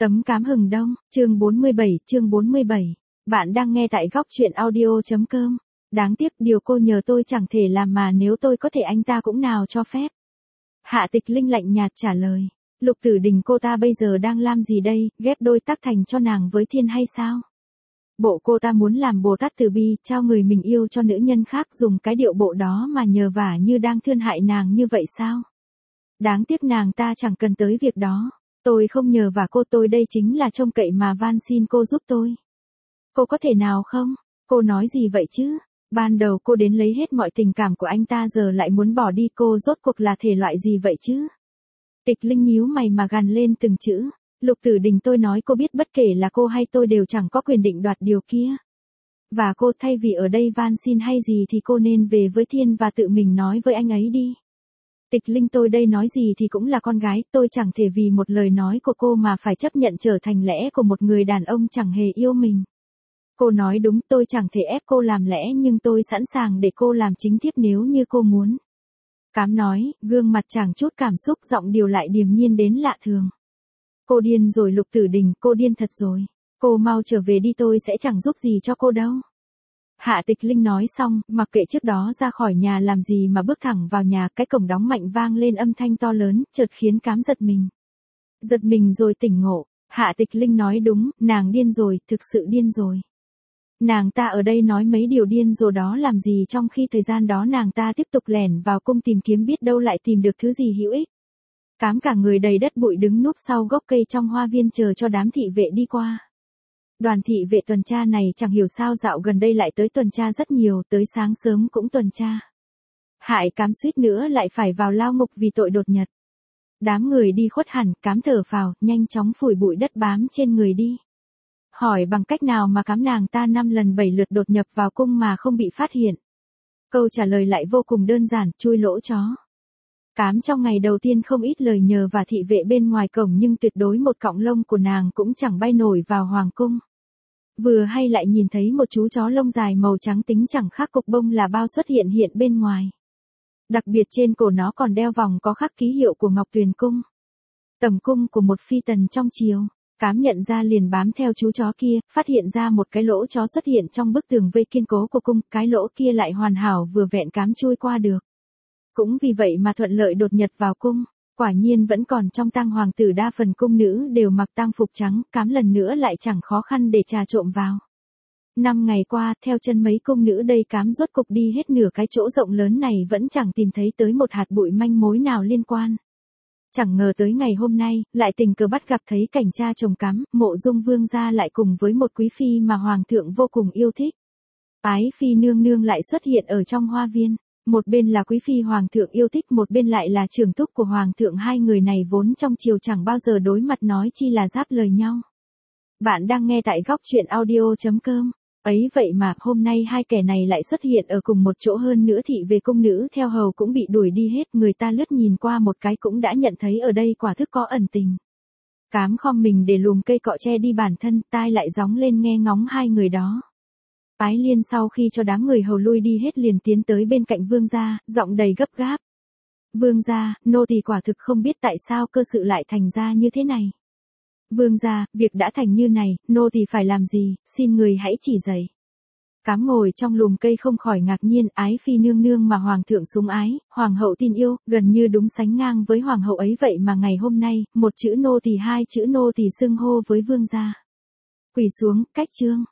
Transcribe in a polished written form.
Tấm cám hừng đông, chương 47. Bạn đang nghe tại góc truyện audio.com. Đáng tiếc điều cô nhờ tôi chẳng thể làm mà nếu tôi có thể anh ta cũng nào cho phép. Hạ Tịch Linh lạnh nhạt trả lời. Lục Tử Đình cô ta bây giờ đang làm gì đây, ghép đôi tác thành cho nàng với Thiên hay sao? Bộ cô ta muốn làm Bồ Tát Từ Bi, trao người mình yêu cho nữ nhân khác dùng cái điệu bộ đó mà nhờ vả như đang thương hại nàng như vậy sao? Đáng tiếc nàng ta chẳng cần tới việc đó. Tôi không nhờ vả cô, tôi đây chính là trông cậy mà van xin cô giúp tôi. Cô có thể nào không? Cô nói gì vậy chứ? Ban đầu cô đến lấy hết mọi tình cảm của anh ta giờ lại muốn bỏ đi, cô rốt cuộc là thể loại gì vậy chứ? Tịch Linh nhíu mày mà gằn lên từng chữ. Lục Tử Đình, tôi nói cô biết bất kể là cô hay tôi đều chẳng có quyền định đoạt điều kia. Và cô thay vì ở đây van xin hay gì thì cô nên về với Thiên và tự mình nói với anh ấy đi. Tịch Linh, tôi đây nói gì thì cũng là con gái, tôi chẳng thể vì một lời nói của cô mà phải chấp nhận trở thành lẽ của một người đàn ông chẳng hề yêu mình. Cô nói đúng, tôi chẳng thể ép cô làm lẽ nhưng tôi sẵn sàng để cô làm chính thiếp nếu như cô muốn. Cám nói, gương mặt chẳng chút cảm xúc, giọng điều lại điềm nhiên đến lạ thường. Cô điên rồi Lục Tử Đình, cô điên thật rồi. Cô mau trở về đi, tôi sẽ chẳng giúp gì cho cô đâu. Hạ Tịch Linh nói xong, mặc kệ trước đó ra khỏi nhà làm gì mà bước thẳng vào nhà, cái cổng đóng mạnh vang lên âm thanh to lớn, chợt khiến Cám giật mình. Giật mình rồi tỉnh ngộ, Hạ Tịch Linh nói đúng, nàng điên rồi, thực sự điên rồi. Nàng ta ở đây nói mấy điều điên rồ đó làm gì trong khi thời gian đó nàng ta tiếp tục lẻn vào cung tìm kiếm biết đâu lại tìm được thứ gì hữu ích. Cám cả người đầy đất bụi đứng núp sau gốc cây trong hoa viên chờ cho đám thị vệ đi qua. Đoàn thị vệ tuần tra này chẳng hiểu sao dạo gần đây lại tới tuần tra rất nhiều, tới sáng sớm cũng tuần tra. Hại Cám suýt nữa lại phải vào lao ngục vì tội đột nhập. Đám người đi khuất hẳn, Cám thở phào, nhanh chóng phủi bụi đất bám trên người đi. Hỏi bằng cách nào mà Cám nàng ta 5 lần 7 lượt đột nhập vào cung mà không bị phát hiện. Câu trả lời lại vô cùng đơn giản, chui lỗ chó. Cám trong ngày đầu tiên không ít lời nhờ và thị vệ bên ngoài cổng nhưng tuyệt đối một cọng lông của nàng cũng chẳng bay nổi vào hoàng cung. Vừa hay lại nhìn thấy một chú chó lông dài màu trắng tính chẳng khác cục bông là bao xuất hiện bên ngoài. Đặc biệt trên cổ nó còn đeo vòng có khắc ký hiệu của Ngọc Tuyền Cung. Tầm cung của một phi tần trong triều. Cám nhận ra liền bám theo chú chó kia, phát hiện ra một cái lỗ chó xuất hiện trong bức tường vây kiên cố của cung, cái lỗ kia lại hoàn hảo vừa vẹn Cám chui qua được. Cũng vì vậy mà thuận lợi đột nhập vào cung, quả nhiên vẫn còn trong tang hoàng tử đa phần cung nữ đều mặc tang phục trắng, Cám lần nữa lại chẳng khó khăn để trà trộm vào. 5 ngày qua, theo chân mấy cung nữ đây Cám rốt cục đi hết nửa cái chỗ rộng lớn này vẫn chẳng tìm thấy tới một hạt bụi manh mối nào liên quan. Chẳng ngờ tới ngày hôm nay, lại tình cờ bắt gặp thấy cảnh cha chồng Cám, Mộ Dung Vương gia lại cùng với một quý phi mà hoàng thượng vô cùng yêu thích. Ái phi nương nương lại xuất hiện ở trong hoa viên. Một bên là quý phi hoàng thượng yêu thích, một bên lại là trưởng thúc của hoàng thượng, hai người này vốn trong triều chẳng bao giờ đối mặt nói chi là giáp lời nhau. Bạn đang nghe tại góc truyện audio.com. Ấy vậy mà hôm nay hai kẻ này lại xuất hiện ở cùng một chỗ, hơn nữa thị về cung nữ theo hầu cũng bị đuổi đi hết, người ta lướt nhìn qua một cái cũng đã nhận thấy ở đây quả thức có ẩn tình. Cám khom mình để lùm cây cọ che đi bản thân, tai lại gióng lên nghe ngóng hai người đó. Ái Liên sau khi cho đám người hầu lui đi hết liền tiến tới bên cạnh vương gia, giọng đầy gấp gáp. Vương gia, nô tỳ quả thực không biết tại sao cơ sự lại thành ra như thế này. Vương gia, việc đã thành như này, nô tỳ phải làm gì, xin người hãy chỉ dạy. Cám ngồi trong lùm cây không khỏi ngạc nhiên, ái phi nương nương mà hoàng thượng sủng ái, hoàng hậu tin yêu, gần như đúng sánh ngang với hoàng hậu ấy vậy mà ngày hôm nay, một chữ nô tỳ hai chữ nô tỳ xưng hô với vương gia. Quỳ xuống, cách trương.